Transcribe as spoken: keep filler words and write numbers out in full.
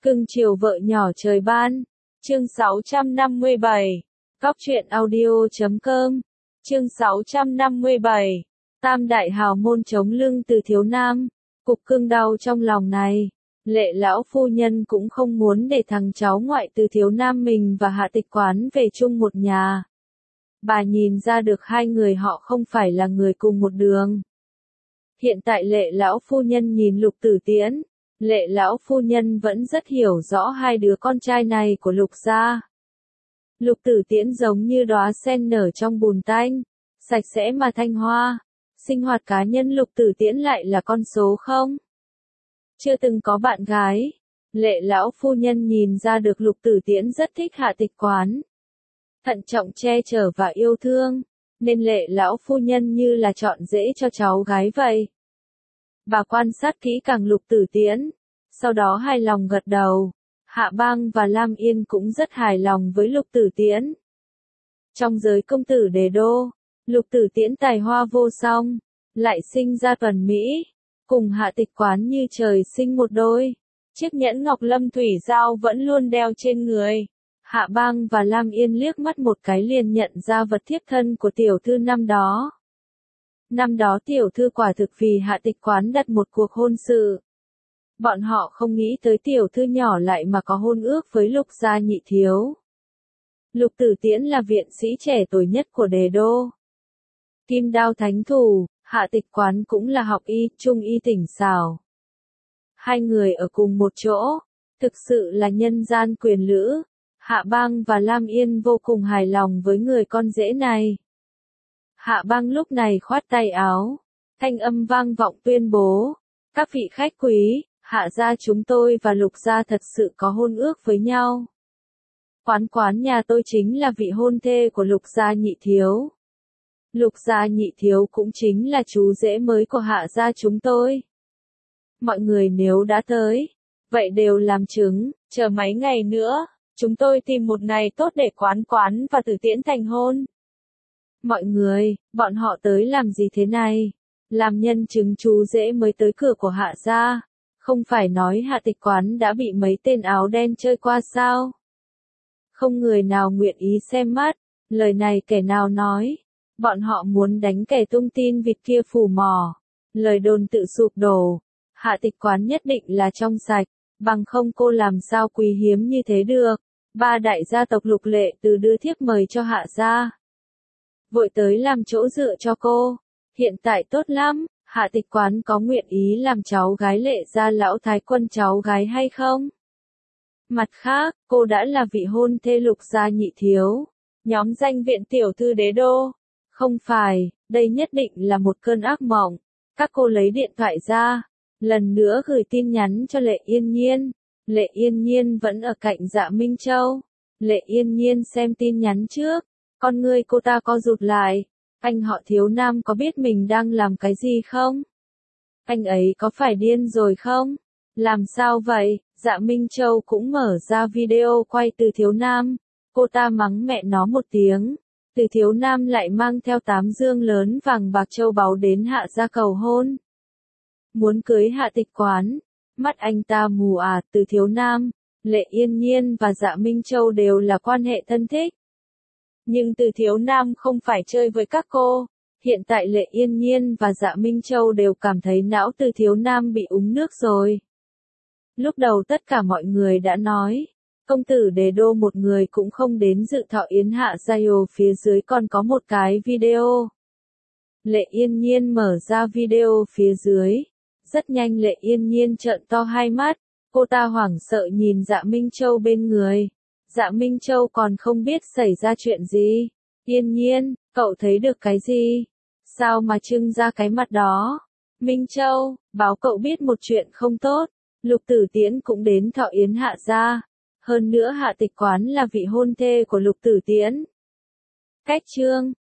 Cưng chiều vợ nhỏ trời ban. Chương sáu trăm năm mươi bảy. Góc truyện audio chấm com. Chương sáu trăm năm mươi bảy. Tam đại hào môn chống lưng từ thiếu nam. Cục cưng đau trong lòng này. Lệ lão phu nhân cũng không muốn để thằng cháu ngoại từ thiếu nam mình và Hạ Tịch Quán về chung một nhà. Bà nhìn ra được hai người họ không phải là người cùng một đường. Hiện tại lệ lão phu nhân nhìn Lục Tử Tiễn. Lệ lão phu nhân vẫn rất hiểu rõ hai đứa con trai này của Lục gia. Lục Tử Tiễn giống như đóa sen nở trong bùn tanh, sạch sẽ mà thanh hoa. Sinh hoạt cá nhân Lục Tử Tiễn lại là con số không. Chưa từng có bạn gái. Lệ lão phu nhân nhìn ra được Lục Tử Tiễn rất thích Hạ Tịch Quán. Thận trọng che chở và yêu thương, nên lệ lão phu nhân như là chọn rễ cho cháu gái vậy. Bà quan sát kỹ càng Lục Tử Tiễn, sau đó hài lòng gật đầu. Hạ Bang và Lam Yên cũng rất hài lòng với Lục Tử Tiễn. Trong giới công tử đế đô, Lục Tử Tiễn tài hoa vô song, lại sinh ra tuần Mỹ, cùng Hạ Tịch Quán như trời sinh một đôi. Chiếc nhẫn ngọc lâm thủy giao vẫn luôn đeo trên người. Hạ Bang và Lam Yên liếc mắt một cái liền nhận ra vật thiếp thân của tiểu thư năm đó. Năm đó tiểu thư quả thực vì Hạ Tịch Quán đặt một cuộc hôn sự. Bọn họ không nghĩ tới tiểu thư nhỏ lại mà có hôn ước với Lục gia nhị thiếu. Lục Tử Tiễn là viện sĩ trẻ tuổi nhất của đế đô. Kim đao thánh thủ, Hạ Tịch Quán cũng là học y, trung y tỉnh xảo. Hai người ở cùng một chỗ, thực sự là nhân gian quyền lữ. Hạ Bang và Lam Yên vô cùng hài lòng với người con rể này. Hạ Bang lúc này khoát tay áo, thanh âm vang vọng tuyên bố, các vị khách quý, Hạ gia chúng tôi và Lục gia thật sự có hôn ước với nhau. Quán quán nhà tôi chính là vị hôn thê của Lục gia nhị thiếu. Lục gia nhị thiếu cũng chính là chú rể mới của Hạ gia chúng tôi. Mọi người nếu đã tới, vậy đều làm chứng, chờ mấy ngày nữa, chúng tôi tìm một ngày tốt để quán quán và Tử Tiễn thành hôn. Mọi người, bọn họ tới làm gì thế này? Làm nhân chứng chú rể mới tới cửa của Hạ gia, không phải nói Hạ Tịch Quán đã bị mấy tên áo đen chơi qua sao? Không người nào nguyện ý xem mắt, lời này kẻ nào nói? Bọn họ muốn đánh kẻ tung tin vịt kia phù mỏ. Lời đồn tự sụp đổ. Hạ Tịch Quán nhất định là trong sạch, bằng không cô làm sao quý hiếm như thế được. Ba đại gia tộc Lục Lệ Từ đưa thiếp mời cho Hạ gia. Vội tới làm chỗ dựa cho cô. Hiện tại tốt lắm, Hạ Tịch Quán có nguyện ý làm cháu gái Lệ gia lão thái quân cháu gái hay không? Mặt khác, cô đã là vị hôn thê Lục gia nhị thiếu. Nhóm danh viện tiểu thư đế đô. Không phải, đây nhất định là một cơn ác mộng. Các cô lấy điện thoại ra, lần nữa gửi tin nhắn cho Lệ Yên Nhiên. Lệ Yên Nhiên vẫn ở cạnh Dạ Minh Châu. Lệ Yên Nhiên xem tin nhắn trước, con ngươi cô ta co rụt lại. Anh họ thiếu nam có biết mình đang làm cái gì không? Anh ấy có phải điên rồi không? Làm sao vậy? Dạ Minh Châu cũng mở ra video quay từ thiếu nam. Cô ta mắng mẹ nó một tiếng. Từ thiếu nam lại mang theo tám dương lớn vàng bạc châu báu đến Hạ gia cầu hôn. Muốn cưới Hạ Tịch Quán. Mắt anh ta mù à. Từ thiếu nam, Lệ Yên Nhiên và Dạ Minh Châu đều là quan hệ thân thích. Nhưng Từ thiếu nam không phải chơi với các cô. Hiện tại Lệ Yên Nhiên và Dạ Minh Châu đều cảm thấy não Từ thiếu nam bị úng nước rồi. Lúc đầu tất cả mọi người đã nói, công tử đế đô một người cũng không đến dự thọ yến Hạ gia, phía dưới còn có một cái video. Lệ Yên Nhiên mở ra video phía dưới. Rất nhanh Lệ Yên Nhiên trợn to hai mắt, cô ta hoảng sợ nhìn Dạ Minh Châu bên người. Dạ Minh Châu còn không biết xảy ra chuyện gì. Yên Nhiên, cậu thấy được cái gì? Sao mà trưng ra cái mặt đó? Minh Châu, báo cậu biết một chuyện không tốt. Lục Tử Tiễn cũng đến thọ yến Hạ gia. Hơn nữa Hạ Tịch Quán là vị hôn thê của Lục Tử Tiễn. Cách chương